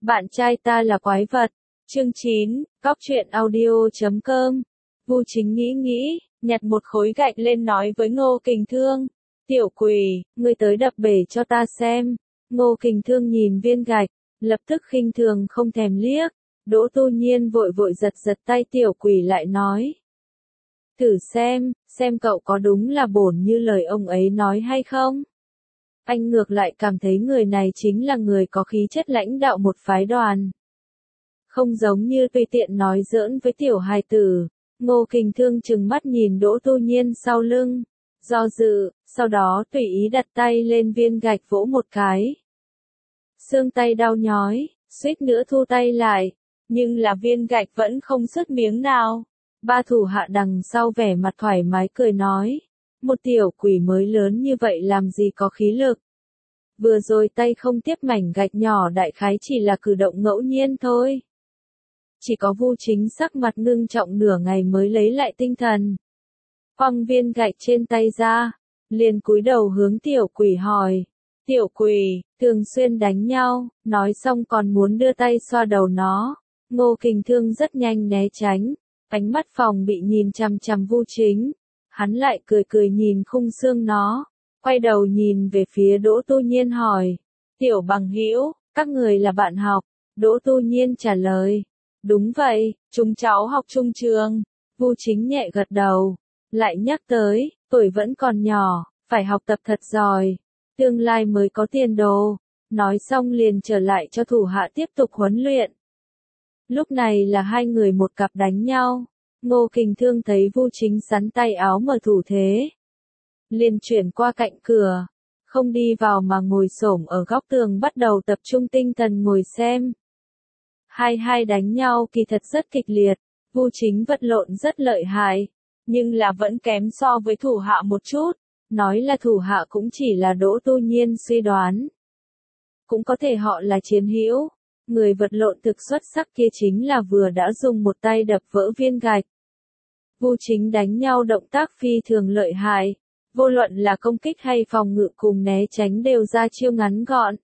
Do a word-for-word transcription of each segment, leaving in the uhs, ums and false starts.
Bạn trai ta là quái vật. Chương chín, Góc truyện audio chấm com. Vu Chính nghĩ nghĩ, nhặt một khối gạch lên nói với Ngô Kình Thương. Tiểu quỷ, ngươi tới đập bể cho ta xem. Ngô Kình Thương nhìn viên gạch, lập tức khinh thường không thèm liếc. Đỗ Tu Nhiên vội vội giật giật tay tiểu quỷ lại nói. Thử xem, xem cậu có đúng là bổn như lời ông ấy nói hay không? Anh ngược lại cảm thấy người này chính là người có khí chất lãnh đạo một phái đoàn. Không giống như tùy tiện nói giỡn với tiểu hài tử. Ngô Kình Thương trừng mắt nhìn Đỗ Tu Nhiên sau lưng, do dự, sau đó tùy ý đặt tay lên viên gạch vỗ một cái. Xương tay đau nhói, suýt nữa thu tay lại, nhưng là viên gạch vẫn không sứt miếng nào. Ba thủ hạ đằng sau vẻ mặt thoải mái cười nói, một tiểu quỷ mới lớn như vậy làm gì có khí lực. Vừa rồi tay không tiếp mảnh gạch nhỏ đại khái chỉ là cử động ngẫu nhiên thôi. Chỉ có Vu Chính sắc mặt ngưng trọng nửa ngày mới lấy lại tinh thần. Quăng viên gạch trên tay ra, liền cúi đầu hướng tiểu quỷ hỏi. Tiểu quỷ, thường xuyên đánh nhau, nói xong còn muốn đưa tay xoa đầu nó. Ngô Kình Thương rất nhanh né tránh, ánh mắt phòng bị nhìn chằm chằm Vu Chính. Hắn lại cười cười nhìn khung xương nó, quay đầu nhìn về phía Đỗ Tu Nhiên hỏi. Tiểu bằng hữu, các người là bạn học? Đỗ Tu Nhiên trả lời. Đúng vậy, chúng cháu học chung trường. Vu Chính nhẹ gật đầu, lại nhắc tới, tuổi vẫn còn nhỏ, phải học tập thật giỏi, tương lai mới có tiền đồ. Nói xong liền trở lại cho thủ hạ tiếp tục huấn luyện. Lúc này là hai người một cặp đánh nhau. Ngô Kình Thương thấy Vu Chính sắn tay áo mở thủ thế, liền chuyển qua cạnh cửa, không đi vào mà ngồi xổm ở góc tường bắt đầu tập trung tinh thần ngồi xem. Hai hai đánh nhau kỳ thật rất kịch liệt, Vu Chính vật lộn rất lợi hại, nhưng là vẫn kém so với thủ hạ một chút. Nói là thủ hạ cũng chỉ là Đỗ Tu Nhiên suy đoán. Cũng có thể họ là chiến hữu. Người vật lộn thực xuất sắc kia chính là vừa đã dùng một tay đập vỡ viên gạch. Vu Chính đánh nhau động tác phi thường lợi hại, vô luận là công kích hay phòng ngự cùng né tránh đều ra chiêu ngắn gọn.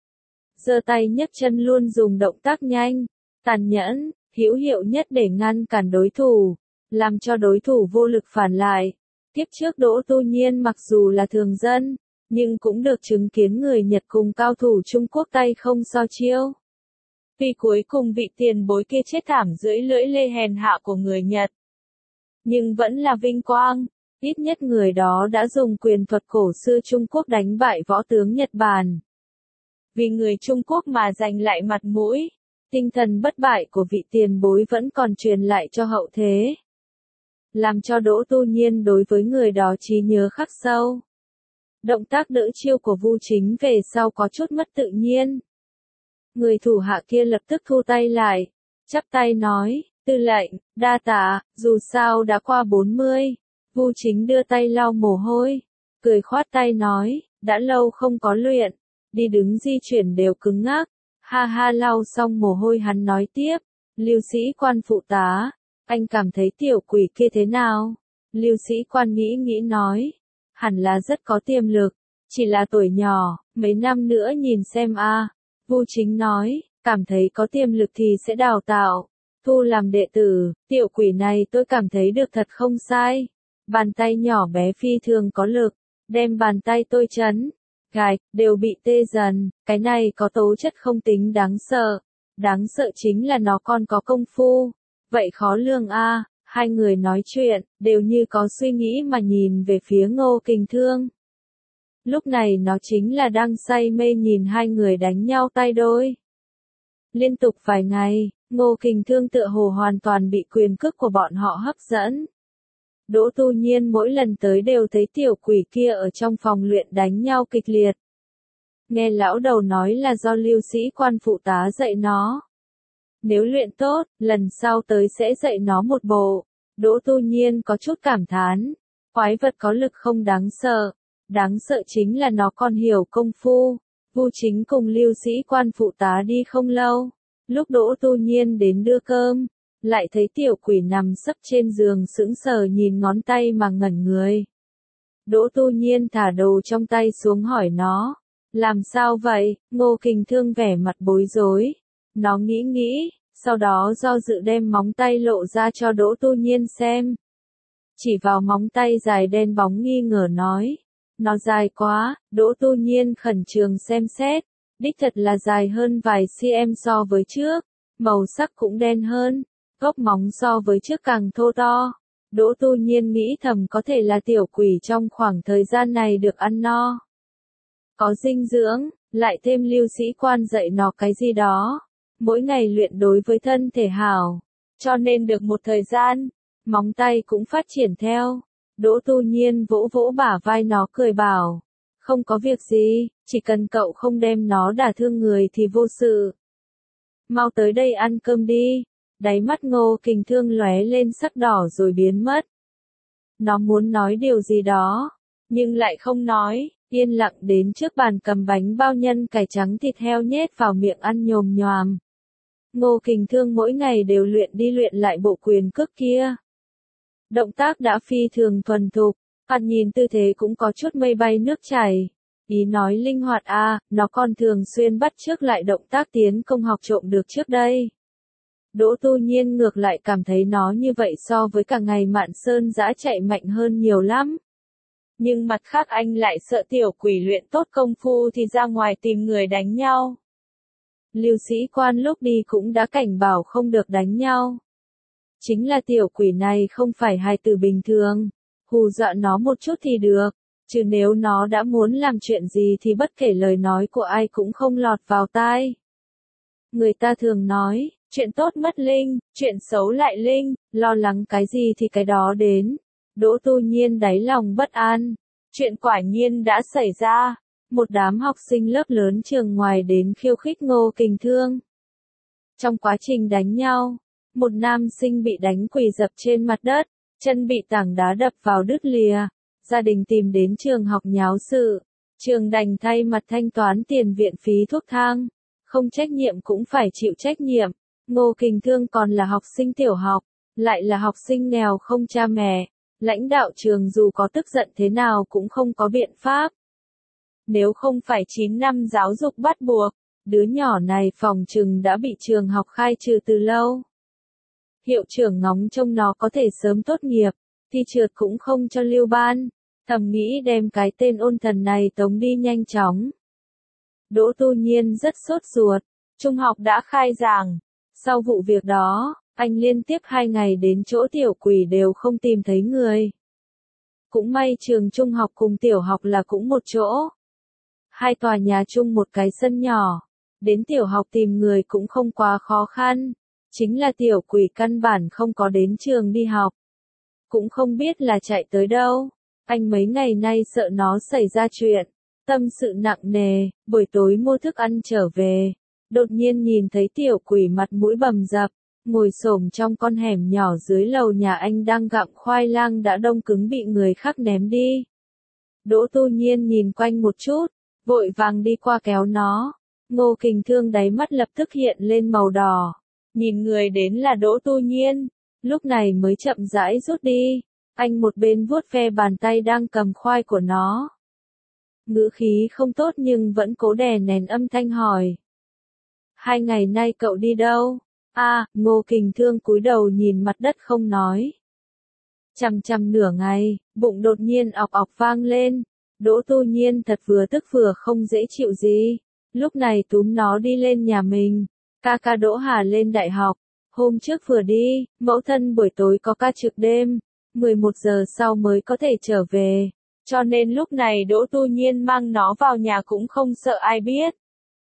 Giơ tay nhấc chân luôn dùng động tác nhanh, tàn nhẫn, hữu hiệu nhất để ngăn cản đối thủ, làm cho đối thủ vô lực phản lại. Tiếp trước Đỗ Tu Nhiên mặc dù là thường dân, nhưng cũng được chứng kiến người Nhật cùng cao thủ Trung Quốc tay không so chiêu. Vì cuối cùng vị tiền bối kia chết thảm dưới lưỡi lê hèn hạ của người Nhật. Nhưng vẫn là vinh quang, ít nhất người đó đã dùng quyền thuật cổ xưa Trung Quốc đánh bại võ tướng Nhật Bản. Vì người Trung Quốc mà giành lại mặt mũi, tinh thần bất bại của vị tiền bối vẫn còn truyền lại cho hậu thế. Làm cho Đỗ Tu Nhiên đối với người đó trí nhớ khắc sâu. Động tác đỡ chiêu của Vu Chính về sau có chút mất tự nhiên. Người thủ hạ kia lập tức thu tay lại, chắp tay nói, tư lệnh, đa tạ, dù sao đã qua bốn mươi. Vu Chính đưa tay lau mồ hôi, cười khoát tay nói, đã lâu không có luyện, đi đứng di chuyển đều cứng ngắc. Ha ha, lau xong mồ hôi hắn nói tiếp, Lưu Sĩ Quan phụ tá, anh cảm thấy tiểu quỷ kia thế nào? Lưu Sĩ Quan nghĩ nghĩ nói, hẳn là rất có tiềm lực, chỉ là tuổi nhỏ, mấy năm nữa nhìn xem a. Vu Chính nói, cảm thấy có tiềm lực thì sẽ đào tạo, thu làm đệ tử. Tiểu quỷ này tôi cảm thấy được thật không sai. Bàn tay nhỏ bé phi thường có lực, đem bàn tay tôi chấn, gạch, đều bị tê dần. Cái này có tố chất không tính đáng sợ, đáng sợ chính là nó còn có công phu. Vậy khó lường a. Hai người nói chuyện, đều như có suy nghĩ mà nhìn về phía Ngô Kình Thương. Lúc này nó chính là đang say mê nhìn hai người đánh nhau tay đôi. Liên tục vài ngày, Ngô Kình Thương tựa hồ hoàn toàn bị quyền cước của bọn họ hấp dẫn. Đỗ Tu Nhiên mỗi lần tới đều thấy tiểu quỷ kia ở trong phòng luyện đánh nhau kịch liệt. Nghe lão đầu nói là do Lưu Sĩ Quan phụ tá dạy nó. Nếu luyện tốt, lần sau tới sẽ dạy nó một bộ. Đỗ Tu Nhiên có chút cảm thán. Quái vật có lực không đáng sợ. Đáng sợ chính là nó còn hiểu công phu. Vu Chính cùng Lưu Sĩ Quan phụ tá đi không lâu. Lúc Đỗ Tu Nhiên đến đưa cơm, lại thấy tiểu quỷ nằm sấp trên giường sững sờ nhìn ngón tay mà ngẩn người. Đỗ Tu Nhiên thả đồ trong tay xuống hỏi nó, làm sao vậy? Ngô Kình Thương vẻ mặt bối rối, Nó nghĩ nghĩ, sau đó do dự đem móng tay lộ ra cho Đỗ Tu Nhiên xem. Chỉ vào móng tay dài đen bóng nghi ngờ nói. Nó dài quá, Đỗ Tu Nhiên khẩn trương xem xét. Đích thật là dài hơn vài cm so với trước. Màu sắc cũng đen hơn. Gốc móng so với trước càng thô to. Đỗ Tu Nhiên nghĩ thầm có thể là tiểu quỷ trong khoảng thời gian này được ăn no. Có dinh dưỡng, lại thêm Lưu Sĩ Quan dạy nó cái gì đó. Mỗi ngày luyện đối với thân thể hảo. Cho nên được một thời gian, móng tay cũng phát triển theo. Đỗ Tu Nhiên vỗ vỗ bả vai nó cười bảo. Không có việc gì, chỉ cần cậu không đem nó đả thương người thì vô sự. Mau tới đây ăn cơm đi. Đáy mắt Ngô Kình Thương lóe lên sắc đỏ rồi biến mất. Nó muốn nói điều gì đó, nhưng lại không nói, yên lặng đến trước bàn cầm bánh bao nhân cải trắng thịt heo nhét vào miệng ăn nhồm nhoàm. Ngô Kình Thương mỗi ngày đều luyện đi luyện lại bộ quyền cước kia. Động tác đã phi thường thuần thục, ăn nhìn tư thế cũng có chút mây bay nước chảy. Ý nói linh hoạt à, nó còn thường xuyên bắt chước lại động tác tiến công học trộm được trước đây. Đỗ Tu Nhiên ngược lại cảm thấy nó như vậy so với cả ngày Mạn Sơn Giã chạy mạnh hơn nhiều lắm. Nhưng mặt khác anh lại sợ tiểu quỷ luyện tốt công phu thì ra ngoài tìm người đánh nhau. Lưu Sĩ Quan lúc đi cũng đã cảnh bảo không được đánh nhau. Chính là tiểu quỷ này không phải hài tử bình thường, hù dọa nó một chút thì được, chứ nếu nó đã muốn làm chuyện gì thì bất kể lời nói của ai cũng không lọt vào tai. Người ta thường nói, chuyện tốt mất linh, chuyện xấu lại linh, lo lắng cái gì thì cái đó đến. Đỗ Tu Nhiên đáy lòng bất an. Chuyện quả nhiên đã xảy ra. Một đám học sinh lớp lớn trường ngoài đến khiêu khích Ngô Kình Thương. Trong quá trình đánh nhau, một nam sinh bị đánh quỳ dập trên mặt đất, chân bị tảng đá đập vào đứt lìa. Gia đình tìm đến trường học nháo sự. Trường đành thay mặt thanh toán tiền viện phí thuốc thang. Không trách nhiệm cũng phải chịu trách nhiệm. Ngô Kình Thương còn là học sinh tiểu học, lại là học sinh nghèo không cha mẹ. Lãnh đạo trường dù có tức giận thế nào cũng không có biện pháp. Nếu không phải chín năm giáo dục bắt buộc, đứa nhỏ này phòng chừng đã bị trường học khai trừ từ lâu. Hiệu trưởng ngóng trông nó có thể sớm tốt nghiệp, thì trượt cũng không cho lưu ban, thầm nghĩ đem cái tên ôn thần này tống đi nhanh chóng. Đỗ Tu Nhiên rất sốt ruột, trung học đã khai giảng. Sau vụ việc đó, anh liên tiếp hai ngày đến chỗ tiểu quỷ đều không tìm thấy người. Cũng may trường trung học cùng tiểu học là cũng một chỗ. Hai tòa nhà chung một cái sân nhỏ. Đến tiểu học tìm người cũng không quá khó khăn. Chính là tiểu quỷ căn bản không có đến trường đi học. Cũng không biết là chạy tới đâu. Anh mấy ngày nay sợ nó xảy ra chuyện. Tâm sự nặng nề, buổi tối mua thức ăn trở về. Đột nhiên nhìn thấy tiểu quỷ mặt mũi bầm dập, ngồi xổm trong con hẻm nhỏ dưới lầu nhà anh đang gặm khoai lang đã đông cứng bị người khác ném đi. Đỗ Tu Nhiên nhìn quanh một chút, vội vàng đi qua kéo nó. Ngô Kình Thương đáy mắt lập tức hiện lên màu đỏ. Nhìn người đến là Đỗ Tu Nhiên, lúc này mới chậm rãi rút đi. Anh một bên vuốt ve bàn tay đang cầm khoai của nó. Ngữ khí không tốt nhưng vẫn cố đè nén âm thanh hỏi. Hai ngày nay cậu đi đâu? À, Ngô Kình Thương cúi đầu nhìn mặt đất không nói. Chằm chằm nửa ngày, bụng đột nhiên ọc ọc vang lên. Đỗ Tu Nhiên thật vừa tức vừa không dễ chịu gì. Lúc này túm nó đi lên nhà mình. Ca ca Đỗ Hà lên đại học. Hôm trước vừa đi, mẫu thân buổi tối có ca trực đêm. mười một giờ sau mới có thể trở về. Cho nên lúc này Đỗ Tu Nhiên mang nó vào nhà cũng không sợ ai biết.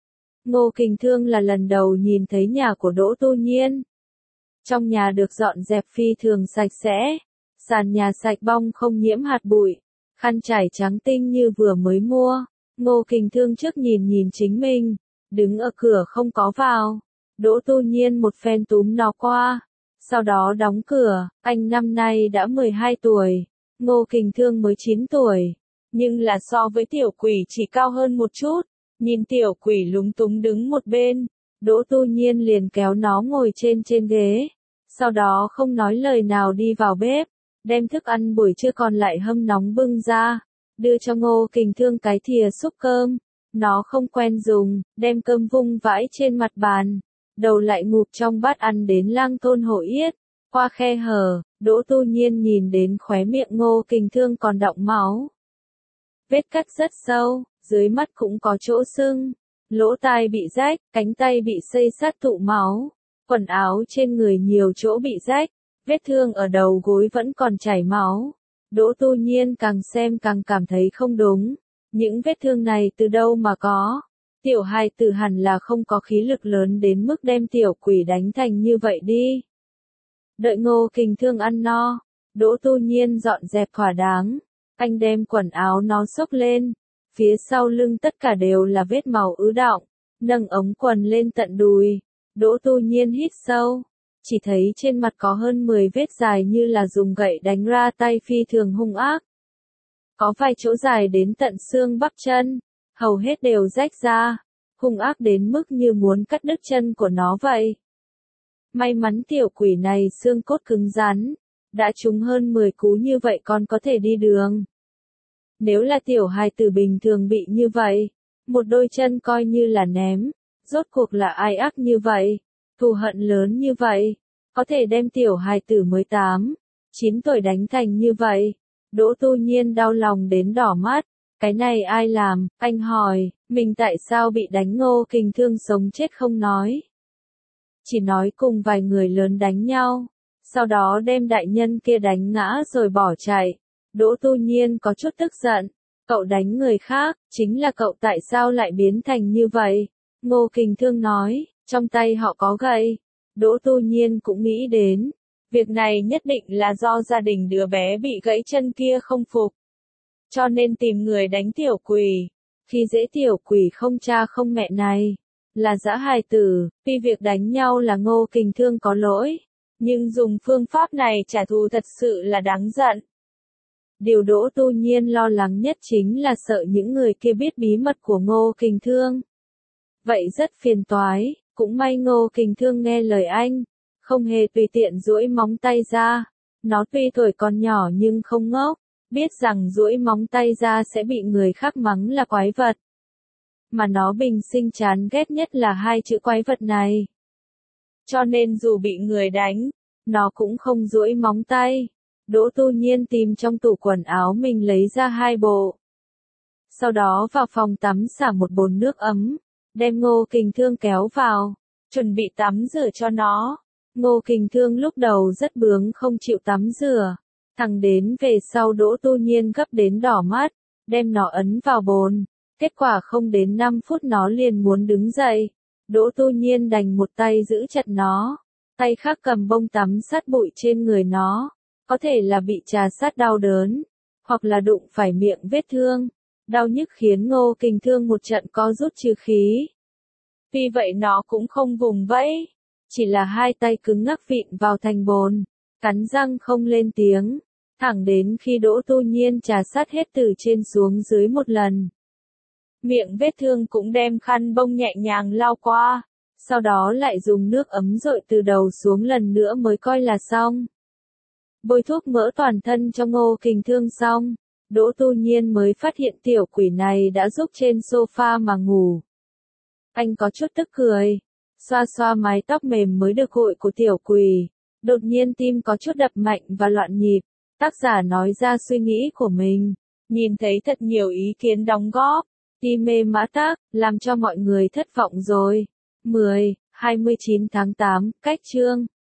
Ngô Kình Thương là lần đầu nhìn thấy nhà của Đỗ Tu Nhiên. Trong nhà được dọn dẹp phi thường sạch sẽ. Sàn nhà sạch bong không nhiễm hạt bụi. Khăn trải trắng tinh như vừa mới mua. Ngô Kình Thương trước nhìn nhìn chính mình. Đứng ở cửa không có vào. Đỗ Tu Nhiên một phen túm nó qua. Sau đó đóng cửa. Anh năm nay đã mười hai tuổi. Ngô Kình Thương mới chín tuổi. Nhưng là so với tiểu quỷ chỉ cao hơn một chút. Nhìn tiểu quỷ lúng túng đứng một bên. Đỗ Tu Nhiên liền kéo nó ngồi trên trên ghế. Sau đó không nói lời nào đi vào bếp. Đem thức ăn buổi trưa còn lại hâm nóng bưng ra. Đưa cho Ngô Kình Thương cái thìa xúc cơm. Nó không quen dùng, đem cơm vung vãi trên mặt bàn. đầu lại ngụp trong bát ăn đến lang tôn hổ yết. Qua khe hở, Đỗ Tu Nhiên nhìn đến khóe miệng Ngô Kình Thương còn đọng máu. Vết cắt rất sâu, dưới mắt cũng có chỗ sưng, lỗ tai bị rách, cánh tay bị xây sát tụ máu, quần áo trên người nhiều chỗ bị rách, vết thương ở đầu gối vẫn còn chảy máu. Đỗ Tu Nhiên càng xem càng cảm thấy không đúng, những vết thương này từ đâu mà có? Tiểu hài tử hẳn là không có khí lực lớn đến mức đem tiểu quỷ đánh thành như vậy đi. Đợi Ngô Kình Thương ăn no, Đỗ Tu Nhiên dọn dẹp thỏa đáng, anh đem quần áo nó xốc lên, phía sau lưng tất cả đều là vết màu ứ đọng, nâng ống quần lên tận đùi. Đỗ Tu Nhiên hít sâu, chỉ thấy trên mặt có hơn mười vết dài như là dùng gậy đánh ra tay phi thường hung ác. Có vài chỗ dài đến tận xương bắp chân, hầu hết đều rách ra, hung ác đến mức như muốn cắt đứt chân của nó vậy. May mắn tiểu quỷ này xương cốt cứng rắn, đã trúng hơn mười cú như vậy còn có thể đi đường. Nếu là tiểu hài tử bình thường bị như vậy, một đôi chân coi như là ném, rốt cuộc là ai ác như vậy, thù hận lớn như vậy, có thể đem tiểu hài tử mới tám, chín tuổi đánh thành như vậy. Đỗ Tu Nhiên đau lòng đến đỏ mắt, cái này ai làm, anh hỏi, mình tại sao bị đánh. Ngô Kình Thương sống chết không nói. Chỉ nói cùng vài người lớn đánh nhau, sau đó đem đại nhân kia đánh ngã rồi bỏ chạy. Đỗ Tu Nhiên có chút tức giận, cậu đánh người khác, chính là cậu tại sao lại biến thành như vậy? Ngô Kình Thương nói, trong tay họ có gậy. Đỗ Tu Nhiên cũng nghĩ đến, việc này nhất định là do gia đình đứa bé bị gãy chân kia không phục, cho nên tìm người đánh tiểu quỷ. Khi dễ tiểu quỷ không cha không mẹ này, là dã hài tử, vì việc đánh nhau là Ngô Kình Thương có lỗi, nhưng dùng phương pháp này trả thù thật sự là đáng giận. Điều Đỗ Tu Nhiên lo lắng nhất chính là sợ những người kia biết bí mật của Ngô Kình Thương. Vậy rất phiền toái, cũng may Ngô Kình Thương nghe lời anh, không hề tùy tiện duỗi móng tay ra. Nó tuy tuổi còn nhỏ nhưng không ngốc, biết rằng duỗi móng tay ra sẽ bị người khác mắng là quái vật. Mà nó bình sinh chán ghét nhất là hai chữ quái vật này. Cho nên dù bị người đánh, nó cũng không duỗi móng tay. Đỗ Tu Nhiên tìm trong tủ quần áo mình lấy ra hai bộ. Sau đó vào phòng tắm xả một bồn nước ấm, đem Ngô Kình Thương kéo vào, chuẩn bị tắm rửa cho nó. Ngô Kình Thương lúc đầu rất bướng không chịu tắm rửa, thẳng đến về sau Đỗ Tu Nhiên gấp đến đỏ mắt, đem nó ấn vào bồn. Kết quả không đến năm phút nó liền muốn đứng dậy. Đỗ Tu Nhiên đành một tay giữ chặt nó, tay khác cầm bông tắm sát bụi trên người nó. Có thể là bị trà sát đau đớn, hoặc là đụng phải miệng vết thương. Đau nhức khiến Ngô Kình Thương một trận co rút trừ khí. Vì vậy nó cũng không vùng vẫy, chỉ là hai tay cứng ngắc vịn vào thành bồn, cắn răng không lên tiếng, thẳng đến khi Đỗ Tu Nhiên trà sát hết từ trên xuống dưới một lần. Miệng vết thương cũng đem khăn bông nhẹ nhàng lau qua, sau đó lại dùng nước ấm dội từ đầu xuống lần nữa mới coi là xong. Bôi thuốc mỡ toàn thân cho Ngô Kình Thương xong, Đỗ Tu Nhiên mới phát hiện tiểu quỷ này đã rúc trên sofa mà ngủ. Anh có chút tức cười, xoa xoa mái tóc mềm mới được gội của tiểu quỷ, đột nhiên tim có chút đập mạnh và loạn nhịp. Tác giả nói ra suy nghĩ của mình, nhìn thấy thật nhiều ý kiến đóng góp, tim mê mã tác, làm cho mọi người thất vọng rồi. mười, hai mươi chín tháng tám, cách chương.